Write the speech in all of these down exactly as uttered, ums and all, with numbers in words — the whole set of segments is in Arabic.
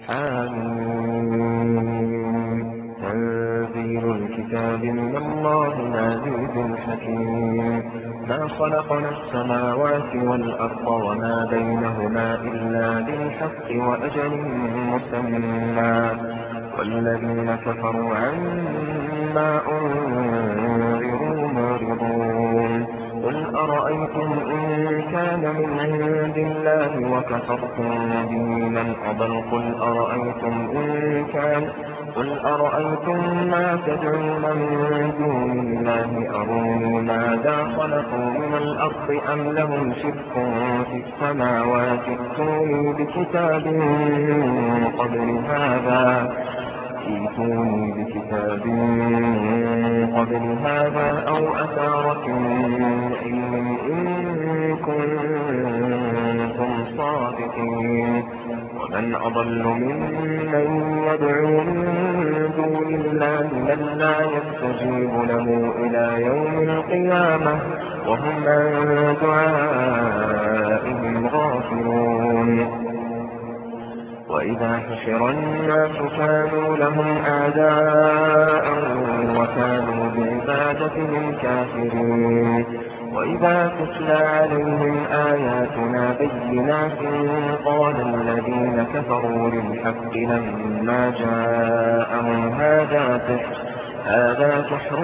حميم تنزيل الكتاب من الله العزيز الحكيم ما خلقنا السماوات والأرض وما بينهما إلا بالحق وأجل مسمى والذين كفروا عما أنذروا معرضون قل أرأيتم إن كان من عند الله وكفرتم به من أضل قل أرأيتم إن كان قل أرأيتم ما تدعون من دون الله أروني ماذا خلقوا من الأرض أم لهم شرك في السماوات ائتوني بكتاب من قبل هذا ائتوني بكتاب من قبل هذا أو أثارة من علم إن كنتم صادقين ومن أضل ممن يدعو من دون الله من لا يستجيب له إلى يوم القيامة وهم عن دعائهم غافلون وإذا حشر الناس كانوا لهم أعداء وكانوا بعبادتهم كافرين وإذا تتلى عليهم آياتنا بينات قال الذين كفروا للحق لما جاءهم هذا سحر هذا سحر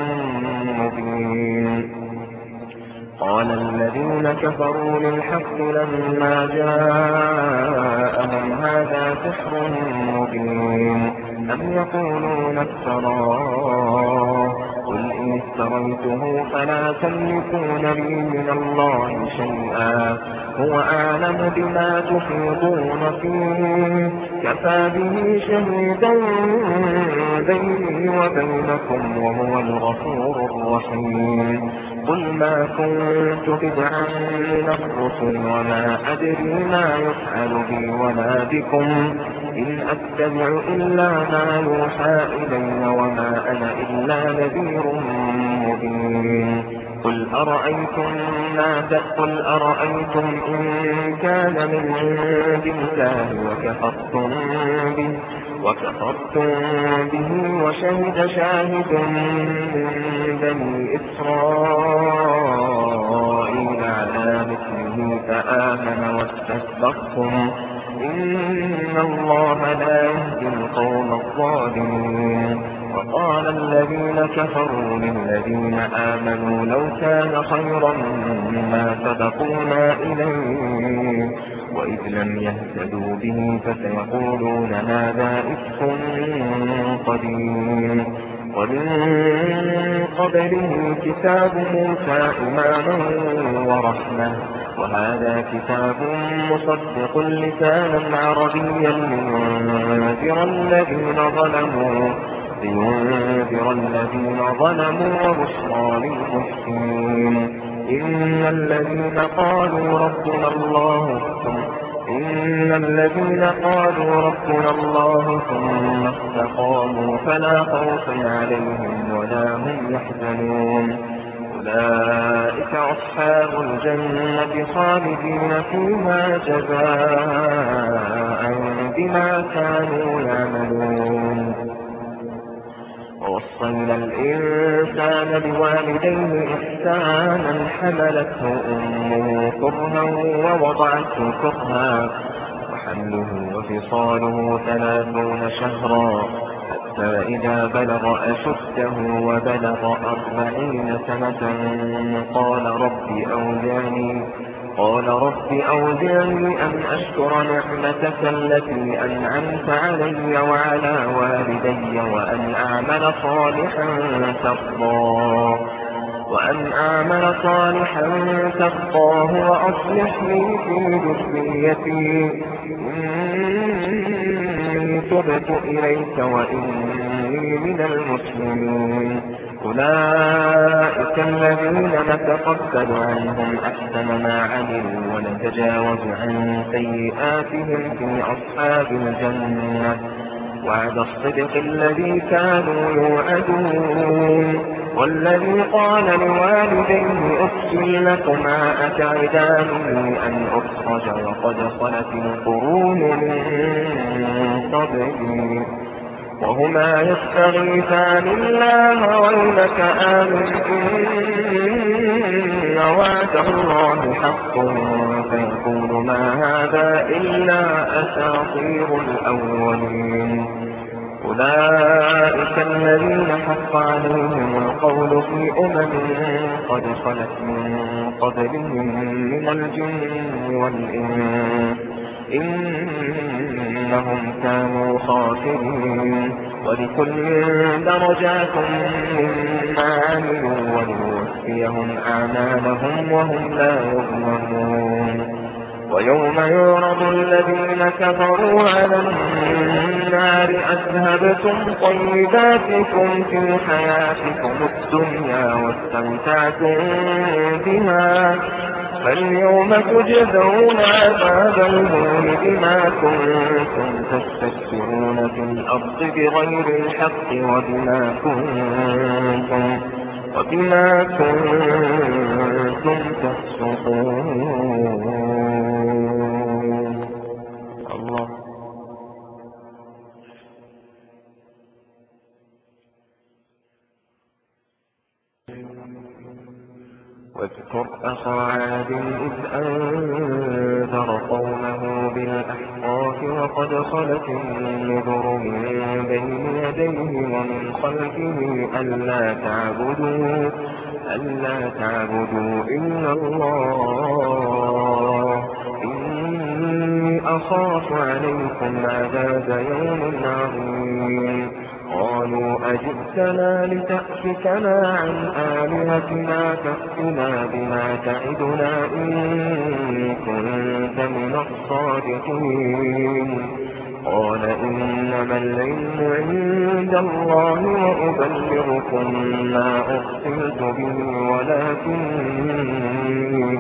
مبين قال الذين كفروا للحق لما جاءهم هذا سحر مبين أم يقولون افتراه قل إن افتريته فلا تملكون لي من الله شيئا هو أعلم بما تفيضون فيه كفى به شهيدا بيني وبينكم وهو الغفور الرحيم قل ما كنت بدعا من الرسل وما أدري ما يفعل بي ولا بكم إن أتبع إلا ما يوحى إلي وما أنا إلا نذير مبين قل أرأيتم ما قل أرأيتم إن كان من عند الله وكفرتم به وكفرتم به وشهد شاهد من بني إسرائيل على مثله فآمن واستكبرتم إن الله لا يهدي القوم الظالمين وقال الذين كفروا للذين آمنوا لو كان خيرا ما سبقونا إليه وإذ لم يهتدوا به فسيقولون هذا إفك قديم ومن قبله كتاب موسى إماما ورحمة وهذا كتاب مصدق لسانا عربيا لينذر الذين ظلموا لينذر الذين ظلموا وبشرى للمحسنين إن الذين قالوا ربنا الله إن الذين قالوا ربنا الله ثم استقاموا فلا خوف عليهم ولا هم يحزنون أولئك أصحاب الجنة خالدين فيها جزاء بما كانوا يعملون ووصينا الإنسان بوالديه إحسانا حملته أمه كرها ووضعته كرها وحمله وفصاله ثلاثون شهرا حتى إذا بلغ أشده وبلغ أربعين سنة قال رب أوزعني قال رب أوزعني أن أشكر نعمتك التي أنعمت علي وعلى والدي وأن أعمل صالحا ترضاه وأن أعمل صالحا ترضاه وأصلح لي في ذريتي إني تبت إليك وإني من المسلمين أولئك الذين نتقبل عنهم أحسن ما عملوا ونتجاوز عن سيئاتهم في أصحاب الجنة وعد الصدق الذي كانوا يوعدون والذي قال لوالديه أف لكما أتعدانني أن أخرج وقد خلت القرون من قبلي وهما يستغيثان الله ويلك آمن إن وعد الله حق فيقول ما هذا إلا أساطير الأولين أولئك الذين حق عليهم القول في أمم قد خلت من قبلهم من الجن والإنس إنهم كانوا خاسرين ولكل درجات مما عملوا وليوفيهم أعمالهم وهم لا يظلمون ويوم يعرض الذين كفروا على النار أذهبتم طيباتكم في حياتكم الدنيا واستمتعتم بها فاليوم تجزون عذاب الهون بما كنتم تستكبرون في الأرض بغير الحق وبما كنتم وبما كنتم تفسقون. الله واذكر أخا عاد إذ أنذر قومه بالأحقاف وقد خلت النذر من بين يديه ومن خلفه ألا تعبدوا ألا تعبدوا إلا الله إني أخاف عليكم عذاب يوم عظيم. قالوا أجئتنا لتأفكنا عن آلهتنا فأتنا بما تعدنا إن كنت من الصادقين. قال إنما العلم عند الله وأبلغكم ما أرسلت به ولكني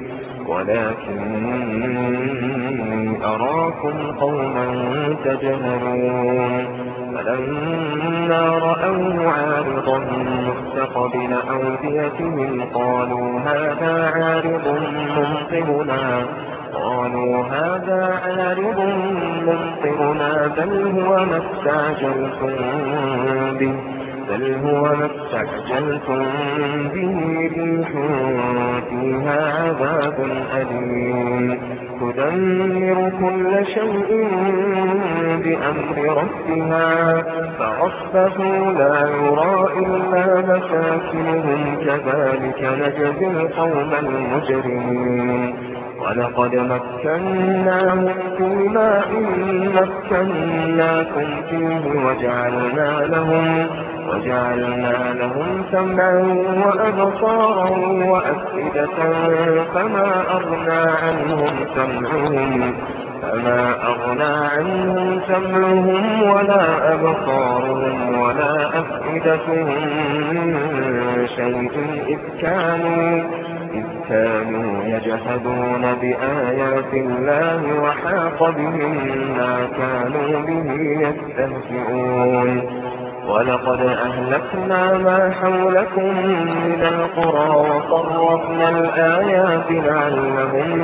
ولكني أراكم قوما تجهلون. فلما رأوه عارضا مستقبل أوديتهم قالوا هذا عارض ممطرنا قالوا هذا عارض ممطرنا بل هو ما استعجلتم به بل هو ما استعجلتم به ريح فيها عذاب أليم تدمر كل شيء بأمر ربها فأصبحوا لا يرى إلا مساكنهم كذلك نجزي القوم المجرمين. ولقد مكناهم في ماء مكناكم فيه وجعلنا لهم وجعلنا لهم سمعا وأبصارا وأفئدة فما أغنى عنهم سمعهم فما أغنى عنهم سمعهم ولا أبصارهم ولا أفئدتهم من شيء إذ كانوا إذ كانوا يجحدون بآيات الله وحاق بهم ما كانوا به يستهزئون. ولقد أهلكنا ما حولكم من القرى وصرفنا الآيات لعلهم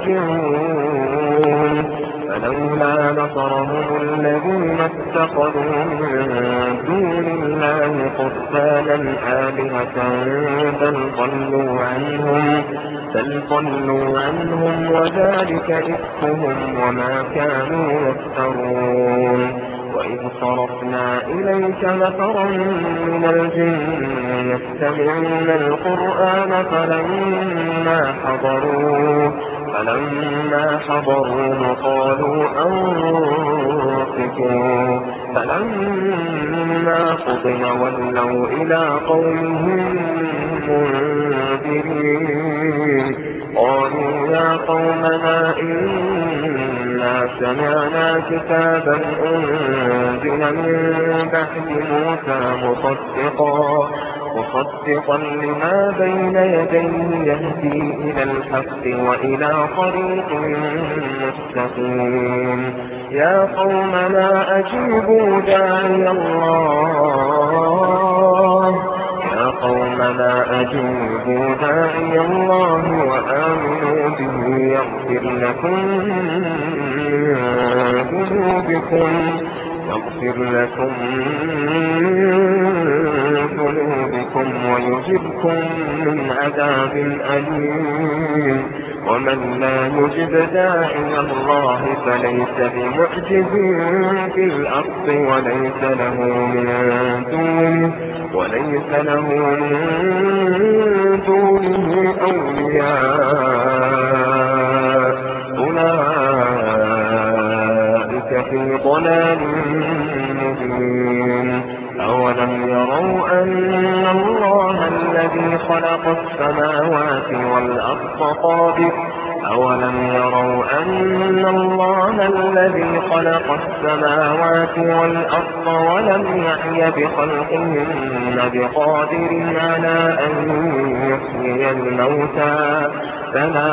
يرجعون. فلولا نصرهم الذين اتخذوا من دون الله قربانا آلهة بل ضلوا عنهم بل ضلوا عنهم وذلك إفكهم وما كانوا يفترون. وإذ صرفنا إليك نفرا من الجن يستمعون القرآن فلما حضروه فلما حضروه قالوا أنصتوا فلما قضي ولوا إلى قومهم منذرين. قالوا يا قومنا إنا سمعنا كتابا أنزل من بعد موسى مصدقا مصدقا لما بين يديه يهدي إلى الحق وإلى طريق مستقيم. يا قومنا أجيبوا داعي الله يا قومنا أجيبوا داعي الله وآمنوا به يغفر لكم من ذنوبكم يغفر لكم من ذنوبكم ويجركم من عذاب أليم ومن لا يجب داعي الله فليس بمعجز في الأرض وليس له من دونه وليس له من دونه أولياء أولئك في ضلال مبين أولم يروا أن الله الذي خلق السماوات والأرض قادر أولم يروا أن الله الذي خلق السماوات والأرض ولم يعي بخلقهن بقادر على أن يحيي الموتى بلى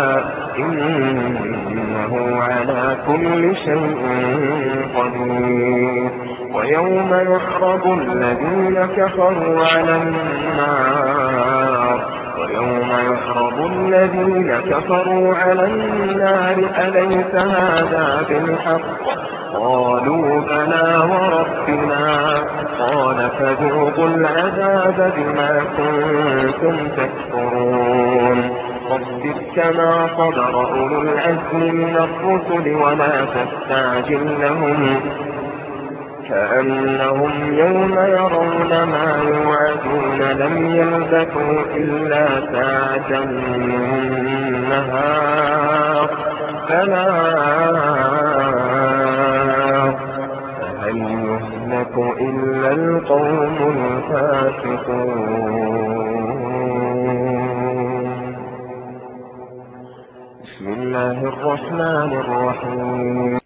إنه على كل شيء قدير ويوم يحرض الذين كفروا على النار ويوم يحرض الذين كفروا على النار أليس هذا بالحق قالوا بلى وربنا قال فذوقوا العذاب بما كنتم تكفرون فاصبر كما صبر أولو العزم من الرسل ولا تستعجل لهم كأنهم يوم يرون ما يوعدون لم يلبثوا إلا ساعة من النهار بلاغ فهل يهلك إلا القوم الفاسقون. بسم الله الرحمن الرحيم.